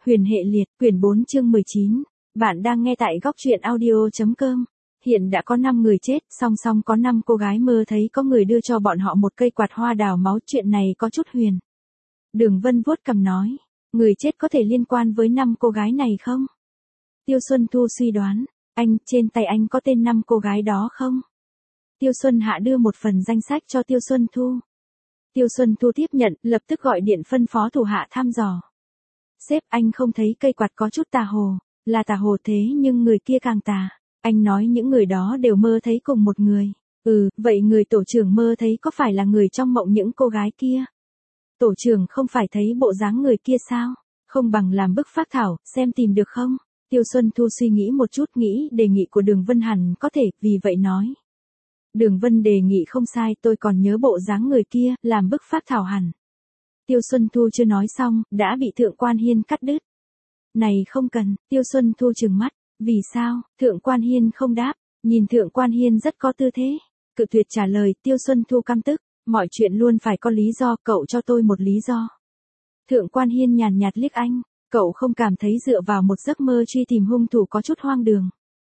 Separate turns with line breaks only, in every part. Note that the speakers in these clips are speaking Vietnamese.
Huyền hệ liệt, quyển 4 chương 19. Bạn đang nghe tại góc truyện audio.com. Hiện đã có 5 người chết, song song có 5 cô gái mơ thấy có người đưa cho bọn họ một cây quạt hoa đào máu, chuyện này có chút huyền. Đường Vân vuốt cằm nói, người chết có thể liên quan với 5 cô gái này không? Tiêu Xuân Thu suy đoán, anh, trên tay anh có tên 5 cô gái đó không? Tiêu Xuân Hạ đưa một phần danh sách cho Tiêu Xuân Thu. Tiêu Xuân Thu tiếp nhận, lập tức gọi điện phân phó thủ hạ thăm dò. Sếp, anh không thấy cây quạt có chút tà hồ, là tà hồ thế nhưng người kia càng tà. Anh nói những người đó đều mơ thấy cùng một người. Vậy người tổ trưởng mơ thấy có phải là người trong mộng những cô gái kia? Tổ trưởng không phải thấy bộ dáng người kia sao? Không bằng làm bức phác thảo, xem tìm được không? Tiêu Xuân Thu suy nghĩ một chút, nghĩ đề nghị của Đường Vân hẳn có thể, vì vậy nói. Đường Vân đề nghị không sai, tôi còn nhớ bộ dáng người kia, làm bức phác thảo hẳn. Tiêu Xuân Thu chưa nói xong, đã bị Thượng Quan Hiên cắt đứt. Này không cần, Tiêu Xuân Thu trừng mắt, vì sao? Thượng Quan Hiên không đáp, nhìn Thượng Quan Hiên rất có tư thế. Cự tuyệt trả lời, Tiêu Xuân Thu căm tức, mọi chuyện luôn phải có lý do, cậu cho tôi một lý do. Thượng Quan Hiên nhàn nhạt liếc anh, cậu không cảm thấy dựa vào một giấc mơ truy tìm hung thủ có chút hoang đường.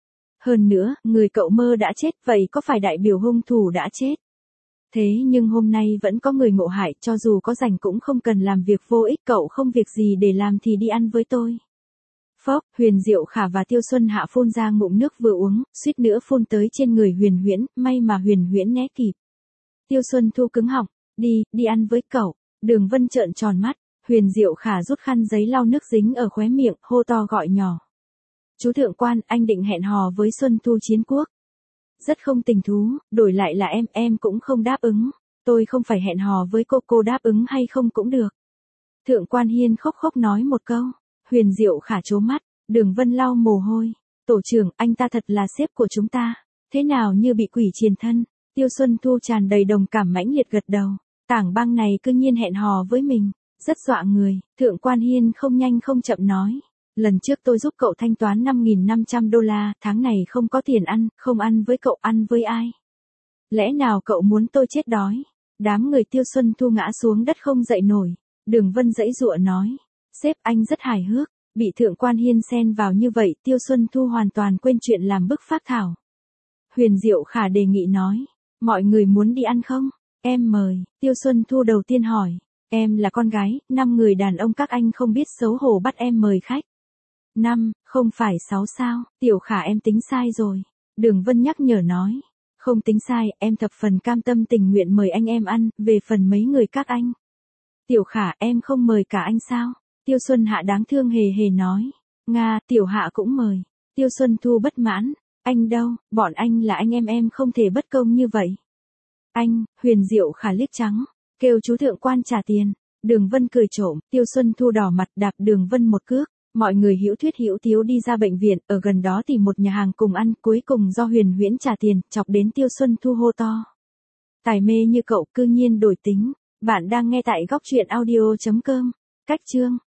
Hơn nữa, người cậu mơ đã chết, vậy có phải đại biểu hung thủ đã chết? Thế nhưng hôm nay vẫn có người ngộ hại, cho dù có rảnh cũng không cần làm việc vô ích, cậu không việc gì để làm thì đi ăn với tôi. Phốc, Huyền Diệu Khả và Tiêu Xuân Hạ phun ra ngụm nước vừa uống, suýt nữa phun tới trên người Huyền Huyễn, may mà Huyền Huyễn né kịp. Tiêu Xuân Thu cứng họng, đi ăn với cậu. Đường Vân trợn tròn mắt, Huyền Diệu Khả rút khăn giấy lau nước dính ở khóe miệng, hô to gọi nhỏ. Chú Thượng Quan, anh định hẹn hò với Xuân Thu Chiến Quốc. Rất không tình thú, đổi lại là em cũng không đáp ứng. Tôi không phải hẹn hò với cô đáp ứng hay không cũng được. Thượng Quan Hiên khóc nói một câu. Huyền Diệu Khả trố mắt, Đường Vân lau mồ hôi. Tổ trưởng, anh ta thật là sếp của chúng ta. Thế nào như bị quỷ triền thân. Tiêu Xuân Thu tràn đầy đồng cảm mãnh liệt gật đầu. Tảng băng này cư nhiên hẹn hò với mình. Rất dọa người. Thượng Quan Hiên không nhanh không chậm nói. Lần trước tôi giúp cậu thanh toán $5.500, tháng này không có tiền ăn, không ăn với cậu, ăn với ai? Lẽ nào cậu muốn tôi chết đói? Đám người Tiêu Xuân Thu ngã xuống đất không dậy nổi. Đường Vân giãy giụa nói. Sếp, anh rất hài hước. Bị Thượng Quan Hiên xen vào như vậy, Tiêu Xuân Thu hoàn toàn quên chuyện làm bức phác thảo. Huyền Diệu Khả đề nghị nói. Mọi người muốn đi ăn không? Em mời. Tiêu Xuân Thu đầu tiên hỏi. Em là con gái, 5 người đàn ông các anh không biết xấu hổ bắt em mời khách. 5, không phải 6 sao? Tiểu Khả em tính sai rồi. Đường Vân nhắc nhở nói. Không tính sai, em thập phần cam tâm tình nguyện mời anh em ăn, về phần mấy người các anh. Tiểu Khả, em không mời cả anh sao? Tiêu Xuân Hạ đáng thương hề nói. Nga, Tiểu Hạ cũng mời. Tiêu Xuân Thu bất mãn. Anh đâu, bọn anh là anh em không thể bất công như vậy. Anh, Huyền Diệu Khả liếc trắng. Kêu chú Thượng Quan trả tiền. Đường Vân cười trộm, Tiêu Xuân Thu đỏ mặt đạp Đường Vân một cước. Mọi người hữu thuyết hữu tiếu đi ra bệnh viện, ở gần đó tìm một nhà hàng cùng ăn, cuối cùng do Huyền Huyễn trả tiền, chọc đến Tiêu Xuân Thu hô to. Tài mê như cậu cư nhiên đổi tính. Bạn đang nghe tại góc truyện audio.com. Cách chương.